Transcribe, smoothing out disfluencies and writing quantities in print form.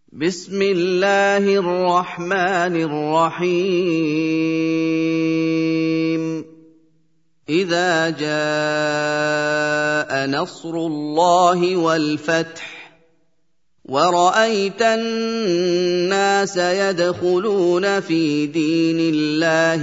بسم الله الرحمن الرحيم إذا جاء نصر الله والفتح ورأيت الناس يدخلون في دين الله